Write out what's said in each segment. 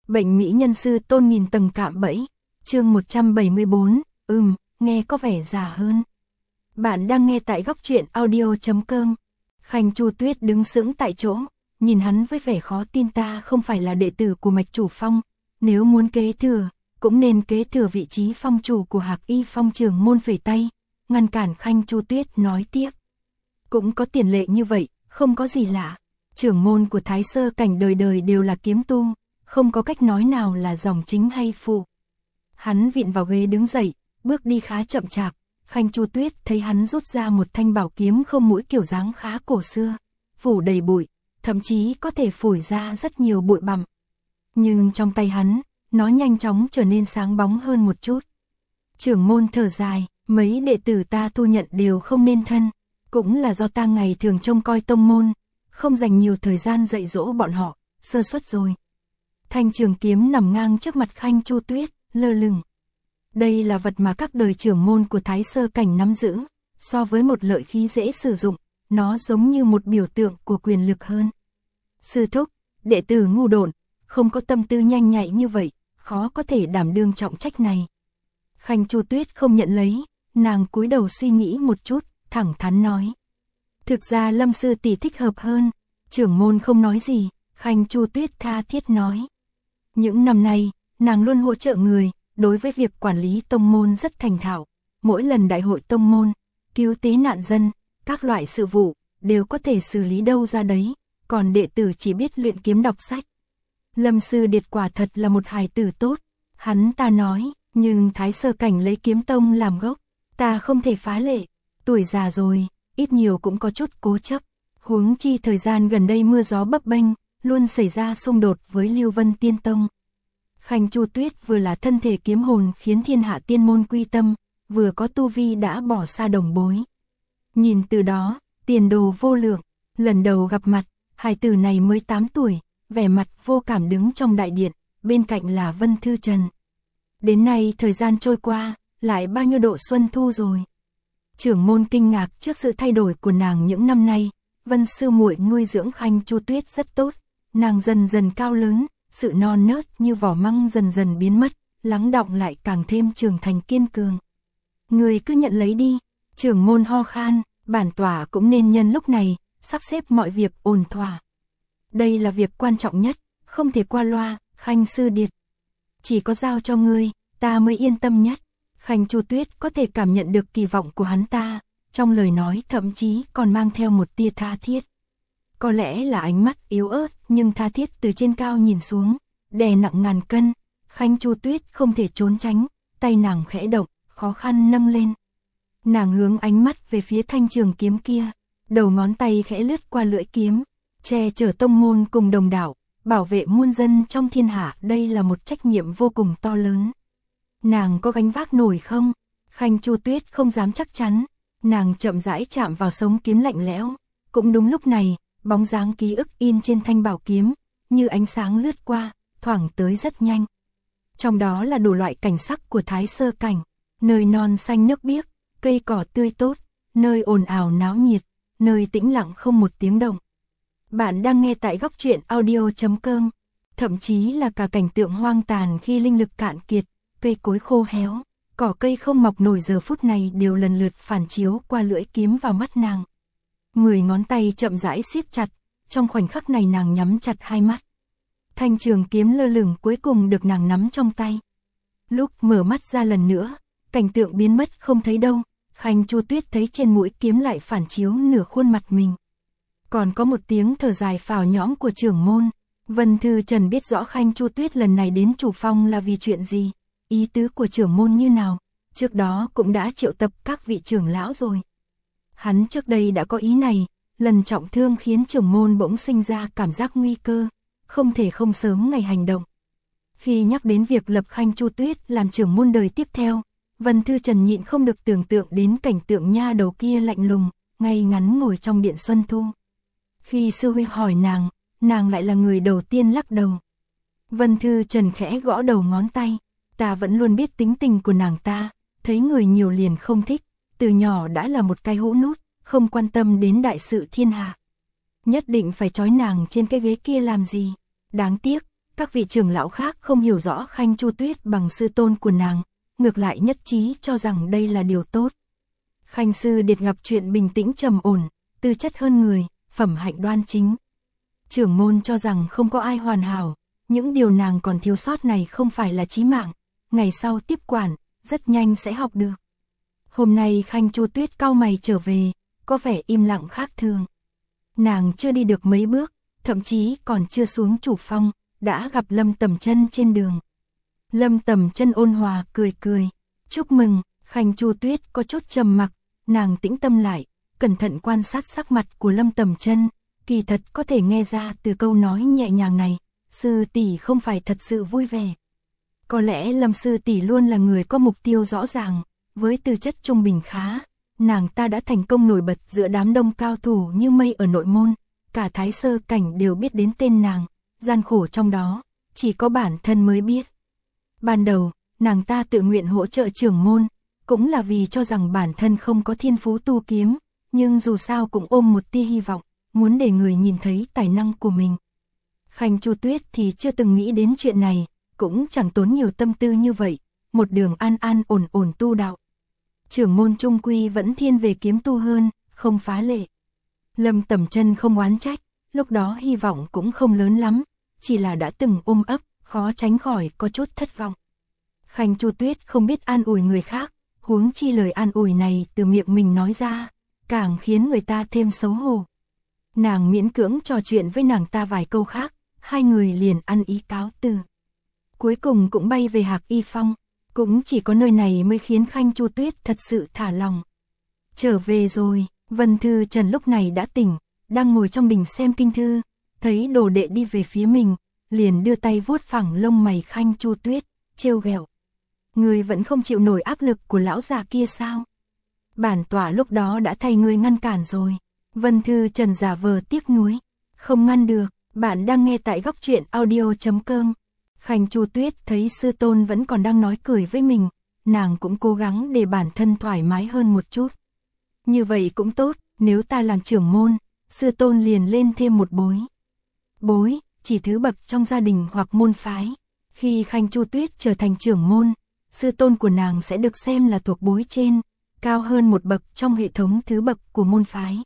Bệnh mỹ nhân sư tôn nghìn tầng cạm bẫy. Chương 174, nghe có vẻ già hơn. Bạn đang nghe tại góc truyện audio.com. Khanh Chu Tuyết đứng sững tại chỗ, nhìn hắn với vẻ khó tin. Ta không phải là đệ tử của Mạch Chủ Phong, nếu muốn kế thừa, cũng nên kế thừa vị trí phong chủ của Hạc Y Phong. Trưởng môn phẩy tay, ngăn cản Khanh Chu Tuyết nói tiếp. Cũng có tiền lệ như vậy, không có gì lạ. Trưởng môn của Thái Sơ Cảnh đời đời đều là kiếm tu, không có cách nói nào là dòng chính hay phụ. Hắn vịn vào ghế đứng dậy, bước đi khá chậm chạp. Khanh Chu Tuyết thấy hắn rút ra một thanh bảo kiếm không mũi kiểu dáng khá cổ xưa, phủ đầy bụi, thậm chí có thể phủi ra rất nhiều bụi bặm. Nhưng trong tay hắn, nó nhanh chóng trở nên sáng bóng hơn một chút. Trưởng môn thở dài, mấy đệ tử ta thu nhận đều không nên thân, cũng là do ta ngày thường trông coi tông môn, không dành nhiều thời gian dạy dỗ bọn họ, sơ suất rồi. Thanh trường kiếm nằm ngang trước mặt Khanh Chu Tuyết, lơ lửng. Đây là vật mà các đời trưởng môn của Thái Sơ Cảnh nắm giữ, so với một lợi khí dễ sử dụng, nó giống như một biểu tượng của quyền lực hơn. Sư thúc, đệ tử ngu độn, không có tâm tư nhanh nhạy như vậy, khó có thể đảm đương trọng trách này. Khanh Chu Tuyết không nhận lấy, nàng cúi đầu suy nghĩ một chút, thẳng thắn nói. Thực ra Lâm sư tỷ thích hợp hơn. Trưởng môn không nói gì, Khanh Chu Tuyết tha thiết nói. Những năm nay, nàng luôn hỗ trợ người, đối với việc quản lý tông môn rất thành thạo. Mỗi lần đại hội tông môn, cứu tế nạn dân, các loại sự vụ, đều có thể xử lý đâu ra đấy, còn đệ tử chỉ biết luyện kiếm đọc sách. Lâm sư điệt quả thật là một hài tử tốt, hắn ta nói, nhưng Thái Sơ Cảnh lấy kiếm tông làm gốc, ta không thể phá lệ, tuổi già rồi, ít nhiều cũng có chút cố chấp. Huống chi thời gian gần đây mưa gió bấp bênh, luôn xảy ra xung đột với Lưu Vân Tiên Tông. Khanh Chu Tuyết vừa là thân thể kiếm hồn khiến thiên hạ tiên môn quy tâm, vừa có tu vi đã bỏ xa đồng bối. Nhìn từ đó, tiền đồ vô lượng, lần đầu gặp mặt, hài tử này mới 8 tuổi, vẻ mặt vô cảm đứng trong đại điện, bên cạnh là Vân Thư Trần. Đến nay thời gian trôi qua, lại bao nhiêu độ xuân thu rồi. Trưởng môn kinh ngạc trước sự thay đổi của nàng những năm nay. Vân sư muội nuôi dưỡng Khanh Chu Tuyết rất tốt, nàng dần dần cao lớn, sự non nớt như vỏ măng dần dần biến mất, lắng đọng lại càng thêm trưởng thành kiên cường. Người cứ nhận lấy đi. Trưởng môn ho khan, bản tỏa cũng nên nhân lúc này, sắp xếp mọi việc ổn thỏa. Đây là việc quan trọng nhất, không thể qua loa. Khanh sư điệt, chỉ có giao cho ngươi, ta mới yên tâm nhất. Khanh Chu Tuyết có thể cảm nhận được kỳ vọng của hắn ta, trong lời nói thậm chí còn mang theo một tia tha thiết. Có lẽ là ánh mắt yếu ớt nhưng tha thiết từ trên cao nhìn xuống, đè nặng ngàn cân. Khanh Chu Tuyết không thể trốn tránh, tay nàng khẽ động, khó khăn nâng lên. Nàng hướng ánh mắt về phía thanh trường kiếm kia, đầu ngón tay khẽ lướt qua lưỡi kiếm, che chở tông môn cùng đồng đạo, bảo vệ muôn dân trong thiên hạ. Đây là một trách nhiệm vô cùng to lớn. Nàng có gánh vác nổi không? Khanh Chu Tuyết không dám chắc chắn. Nàng chậm rãi chạm vào sống kiếm lạnh lẽo. Cũng đúng lúc này, bóng dáng ký ức in trên thanh bảo kiếm, như ánh sáng lướt qua, thoảng tới rất nhanh. Trong đó là đủ loại cảnh sắc của Thái Sơ Cảnh, nơi non xanh nước biếc, cây cỏ tươi tốt, nơi ồn ào náo nhiệt, nơi tĩnh lặng không một tiếng động. Bạn đang nghe tại góc truyện audio.com, thậm chí là cả cảnh tượng hoang tàn khi linh lực cạn kiệt, cây cối khô héo, cỏ cây không mọc nổi giờ phút này đều lần lượt phản chiếu qua lưỡi kiếm vào mắt nàng. 10 ngón tay chậm rãi siết chặt, trong khoảnh khắc này nàng nhắm chặt hai mắt. Thanh trường kiếm lơ lửng cuối cùng được nàng nắm trong tay. Lúc mở mắt ra lần nữa, cảnh tượng biến mất không thấy đâu. Khanh Chu Tuyết thấy trên mũi kiếm lại phản chiếu nửa khuôn mặt mình. Còn có một tiếng thở dài phào nhõng của trưởng môn. Vân Thư Trần biết rõ Khanh Chu Tuyết lần này đến Chủ Phong là vì chuyện gì, ý tứ của trưởng môn như nào. Trước đó cũng đã triệu tập các vị trưởng lão rồi. Hắn trước đây đã có ý này, lần trọng thương khiến trưởng môn bỗng sinh ra cảm giác nguy cơ, không thể không sớm ngày hành động. Khi nhắc đến việc lập Khanh Chu Tuyết làm trưởng môn đời tiếp theo, Vân Thư Trần nhịn không được tưởng tượng đến cảnh tượng nha đầu kia lạnh lùng, ngay ngắn ngồi trong điện xuân thu. Khi sư huynh hỏi nàng lại là người đầu tiên lắc đầu. Vân Thư Trần khẽ gõ đầu ngón tay, ta vẫn luôn biết tính tình của nàng ta, thấy người nhiều liền không thích, từ nhỏ đã là một cái hũ nút, không quan tâm đến đại sự thiên hạ. Nhất định phải trói nàng trên cái ghế kia làm gì? Đáng tiếc, Các vị trưởng lão khác không hiểu rõ Khanh Chu Tuyết bằng sư tôn của nàng, ngược lại nhất trí cho rằng đây là điều tốt. Khanh sư điệt gặp chuyện bình tĩnh trầm ổn, tư chất hơn người, phẩm hạnh đoan chính. Trưởng môn cho rằng không có ai hoàn hảo, những điều nàng còn thiếu sót này không phải là chí mạng, ngày sau tiếp quản, rất nhanh sẽ học được. Hôm nay Khanh Chu Tuyết cau mày trở về, có vẻ im lặng khác thường. Nàng chưa đi được mấy bước, thậm chí còn chưa xuống chủ phong, đã gặp Lâm Tầm Chân trên đường. Lâm Tầm Chân ôn hòa cười cười, chúc mừng. Khanh Chu Tuyết có chút trầm mặc, nàng tĩnh tâm lại, cẩn thận quan sát sắc mặt của Lâm Tầm Chân, kỳ thật có thể nghe ra từ câu nói nhẹ nhàng này, sư tỷ không phải thật sự vui vẻ. Có lẽ Lâm sư tỷ luôn là người có mục tiêu rõ ràng, với tư chất trung bình khá, nàng ta đã thành công nổi bật giữa đám đông cao thủ như mây ở nội môn, cả Thái Sơ cảnh đều biết đến tên nàng, gian khổ trong đó, chỉ có bản thân mới biết. Ban đầu, nàng ta tự nguyện hỗ trợ trưởng môn, cũng là vì cho rằng bản thân không có thiên phú tu kiếm, nhưng dù sao cũng ôm một tia hy vọng, muốn để người nhìn thấy tài năng của mình. Khanh Chu Tuyết thì chưa từng nghĩ đến chuyện này, cũng chẳng tốn nhiều tâm tư như vậy, một đường an an ổn ổn tu đạo. Trưởng môn trung quy vẫn thiên về kiếm tu hơn, không phá lệ. Lâm Tầm Chân không oán trách, lúc đó hy vọng cũng không lớn lắm, chỉ là đã từng ôm ấp, khó tránh khỏi có chút thất vọng. Khanh Chu Tuyết không biết an ủi người khác, huống chi lời an ủi này từ miệng mình nói ra, càng khiến người ta thêm xấu hổ. Nàng miễn cưỡng trò chuyện với nàng ta vài câu khác, hai người liền ăn ý cáo từ. Cuối cùng cũng bay về Hạc Y Phong, cũng chỉ có nơi này mới khiến Khanh Chu Tuyết thật sự thả lòng. Trở về rồi, Vân Thư Trần lúc này đã tỉnh, đang ngồi trong đình xem kinh thư, thấy đồ đệ đi về phía mình, liền đưa tay vuốt phẳng lông mày Khanh Chu Tuyết, trêu ghẹo. Ngươi vẫn không chịu nổi áp lực của lão già kia sao? Bản tọa lúc đó đã thay ngươi ngăn cản rồi. Vân Thư Trần giả vờ tiếc nuối. Không ngăn được, bạn đang nghe tại góc truyện audio.com. Khanh Chu Tuyết thấy sư tôn vẫn còn đang nói cười với mình, nàng cũng cố gắng để bản thân thoải mái hơn một chút. Như vậy cũng tốt, nếu ta làm trưởng môn, sư tôn liền lên thêm một bối. Bối, chỉ thứ bậc trong gia đình hoặc môn phái. Khi Khanh Chu Tuyết trở thành trưởng môn, sư tôn của nàng sẽ được xem là thuộc bối trên, cao hơn một bậc trong hệ thống thứ bậc của môn phái.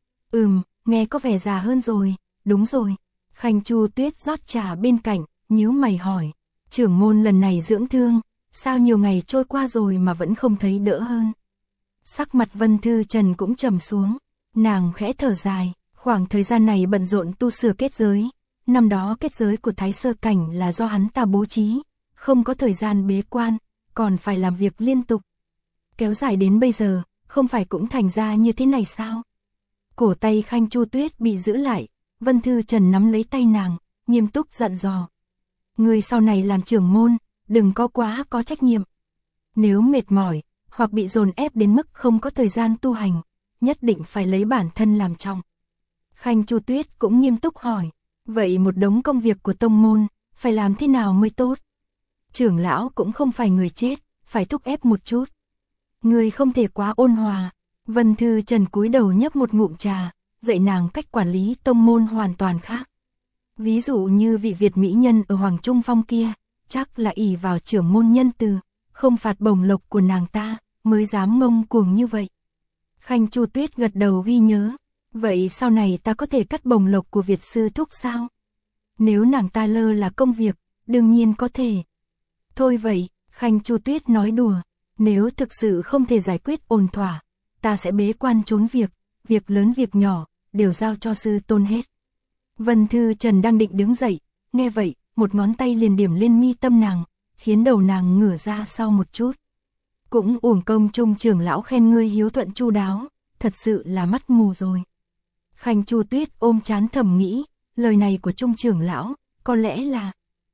Nghe có vẻ già hơn rồi, đúng rồi. Khanh Chu Tuyết rót trà bên cạnh, nhíu mày hỏi, trưởng môn lần này dưỡng thương, sao nhiều ngày trôi qua rồi mà vẫn không thấy đỡ hơn? Sắc mặt Vân Thư Trần cũng trầm xuống, nàng khẽ thở dài, khoảng thời gian này bận rộn tu sửa kết giới, năm đó kết giới của Thái Sơ cảnh là do hắn ta bố trí, không có thời gian bế quan, còn phải làm việc liên tục. Kéo dài đến bây giờ, không phải cũng thành ra như thế này sao? Cổ tay Khanh Chu Tuyết bị giữ lại, Vân Thư Trần nắm lấy tay nàng, nghiêm túc dặn dò. Người sau này làm trưởng môn, đừng có quá có trách nhiệm. Nếu mệt mỏi, hoặc bị dồn ép đến mức không có thời gian tu hành, nhất định phải lấy bản thân làm trọng. Khanh Chu Tuyết cũng nghiêm túc hỏi, vậy một đống công việc của tông môn, phải làm thế nào mới tốt? Trưởng lão cũng không phải người chết, phải thúc ép một chút. Người không thể quá ôn hòa. Vân Thư Trần cúi đầu nhấp một ngụm trà, dạy nàng cách quản lý tông môn hoàn toàn khác. Ví dụ như vị Việt mỹ nhân ở Hoàng Trung Phong kia, chắc là ỷ vào trưởng môn nhân từ, không phạt bổng lộc của nàng ta, mới dám ngông cuồng như vậy. Khanh Chu Tuyết gật đầu ghi nhớ, vậy sau này ta có thể cắt bổng lộc của Việt sư thúc sao? Nếu nàng ta lơ là công việc, đương nhiên có thể. Thôi vậy, Khanh Chu Tuyết nói đùa, nếu thực sự không thể giải quyết ổn thỏa, ta sẽ bế quan trốn việc lớn việc nhỏ, đều giao cho sư tôn hết. Vân Thư Trần đang định đứng dậy, nghe vậy, một ngón tay liền điểm lên mi tâm nàng, khiến đầu nàng ngửa ra sau một chút. Cũng uổng công Trung trưởng lão khen ngươi hiếu thuận chu đáo, thật sự là mắt mù rồi. Khanh Chu Tuyết ôm trán thầm nghĩ, lời này của Trung trưởng lão, có lẽ là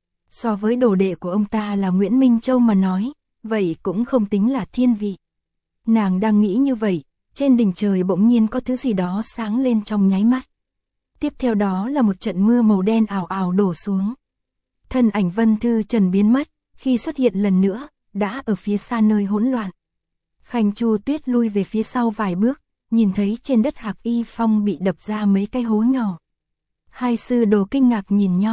so với đồ đệ của ông ta là Nguyễn Minh Châu mà nói, vậy cũng không tính là thiên vị. Nàng đang nghĩ như vậy, trên đỉnh trời bỗng nhiên có thứ gì đó sáng lên trong nháy mắt. Tiếp theo đó là một trận mưa màu đen ảo ảo đổ xuống. Thân ảnh Vân Thư Trần biến mất, khi xuất hiện lần nữa, đã ở phía xa nơi hỗn loạn. Khanh Chu Tuyết lui về phía sau vài bước, nhìn thấy trên đất Hạc Y Phong bị đập ra mấy cái hố nhỏ. Hai sư đồ kinh ngạc nhìn nhau,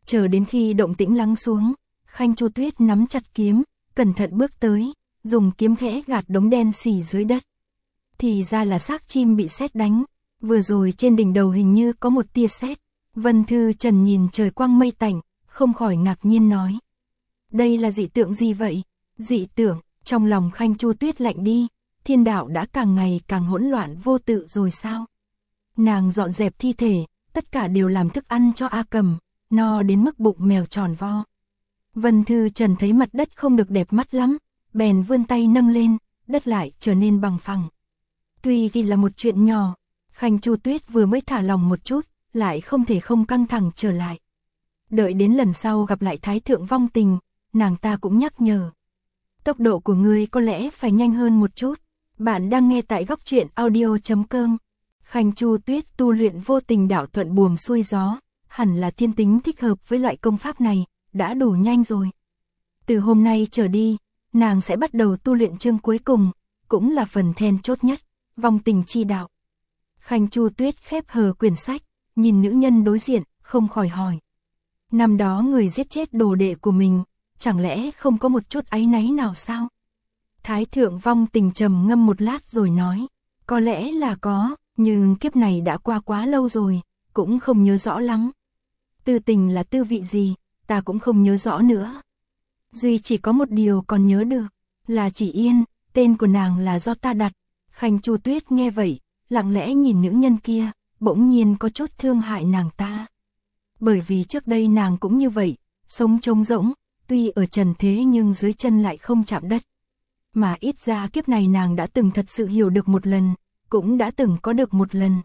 Chờ đến khi động tĩnh lắng xuống, Khanh Chu Tuyết nắm chặt kiếm, cẩn thận bước tới, dùng kiếm khẽ gạt đống đen xì dưới đất. Thì ra là xác chim bị sét đánh, vừa rồi trên đỉnh đầu hình như có một tia sét. Vân Thư Trần nhìn trời quang mây tạnh, không khỏi ngạc nhiên nói. Đây là dị tượng gì vậy? Dị tượng, trong lòng Khanh Chu Tuyết lạnh đi, thiên đạo đã càng ngày càng hỗn loạn vô tự rồi sao? Nàng dọn dẹp thi thể, tất cả đều làm thức ăn cho A Cầm, no đến mức bụng mèo tròn vo. Vân Thư Trần thấy mặt đất không được đẹp mắt lắm, bèn vươn tay nâng lên, đất lại trở nên bằng phẳng. Tuy chỉ là một chuyện nhỏ, Khanh Chu Tuyết vừa mới thả lòng một chút, lại không thể không căng thẳng trở lại. Đợi đến lần sau gặp lại Thái Thượng Vong Tình, nàng ta cũng nhắc nhở. Tốc độ của ngươi có lẽ phải nhanh hơn một chút. Bạn đang nghe tại góc truyện audio.com. Khanh Chu Tuyết tu luyện vô tình đạo thuận buồm xuôi gió, hẳn là thiên tính thích hợp với loại công pháp này, đã đủ nhanh rồi. Từ hôm nay trở đi, nàng sẽ bắt đầu tu luyện chương cuối cùng, cũng là phần then chốt nhất, vong tình chi đạo. Khanh Chu Tuyết khép hờ quyển sách, nhìn nữ nhân đối diện, không khỏi hỏi. Năm đó người giết chết đồ đệ của mình, chẳng lẽ không có một chút áy náy nào sao? Thái Thượng Vong Tình trầm ngâm một lát rồi nói, có lẽ là có, nhưng kiếp này đã qua quá lâu rồi, cũng không nhớ rõ lắm. Tư tình là tư vị gì, ta cũng không nhớ rõ nữa. Duy chỉ có một điều còn nhớ được, là Chỉ Yên, tên của nàng là do ta đặt. Khanh Chu Tuyết nghe vậy, lặng lẽ nhìn nữ nhân kia, bỗng nhiên có chút thương hại nàng ta. Bởi vì trước đây nàng cũng như vậy, sống trống rỗng, tuy ở trần thế nhưng dưới chân lại không chạm đất. Mà ít ra kiếp này nàng đã từng thật sự hiểu được một lần, cũng đã từng có được một lần.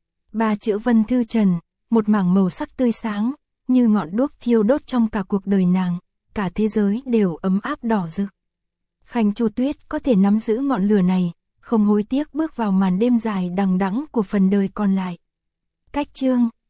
Ba chữ Vân Thư Trần, một mảng màu sắc tươi sáng, như ngọn đuốc thiêu đốt trong cả cuộc đời nàng, cả thế giới đều ấm áp đỏ rực. Khanh Chu Tuyết có thể nắm giữ ngọn lửa này, không hối tiếc bước vào màn đêm dài đằng đẵng của phần đời còn lại. Cách chương